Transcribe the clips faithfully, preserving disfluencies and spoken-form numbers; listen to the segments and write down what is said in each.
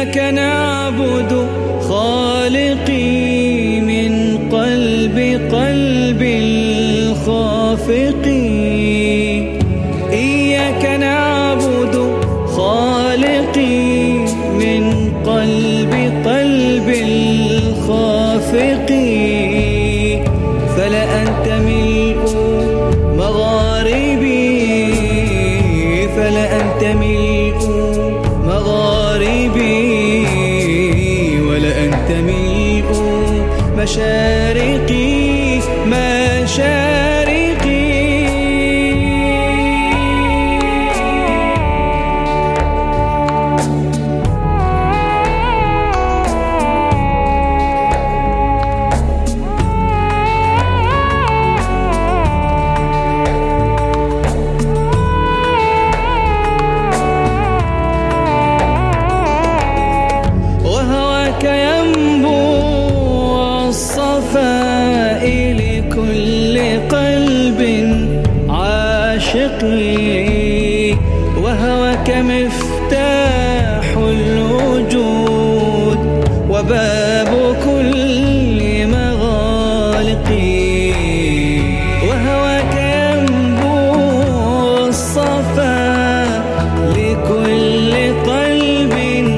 إياك نعبد خالقي من قلب قلب الخافقي. إياك نعبد خالقي من قلب قلب الخافقي. فلا أنت ملء مغاربي، فلا أنت ملء مغاربي، ولا أنت ملء مشارقي مشارقي. ينبوع الصفاء لكل قلب عاشقي، وهواك مفتاح الوجود وباب كل مغالقي. وهواك ينبوع الصفاء لكل قلب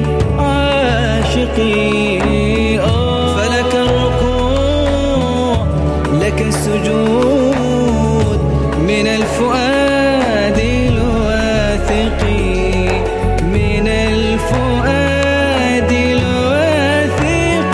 عاشقي. فلك الركوع لك السجود من الفؤاد الواثق، من الفؤاد الواثق.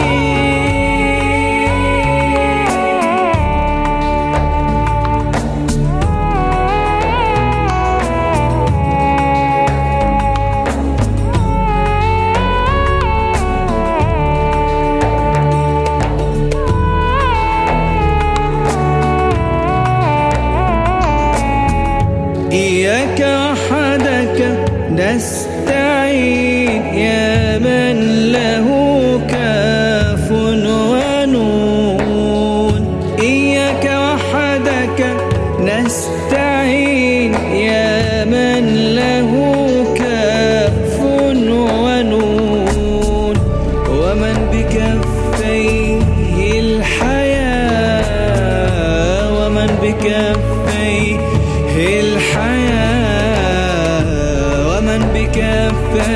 إياك وحدك نستعين يا من له كاف ونون. إياك وحدك نستعين يا من له كاف ونون. ومن بكفيه الحياة، ومن بكفيه الحياة، ومن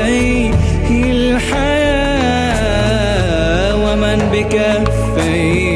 بكفيه الحياة، ومن بكفيه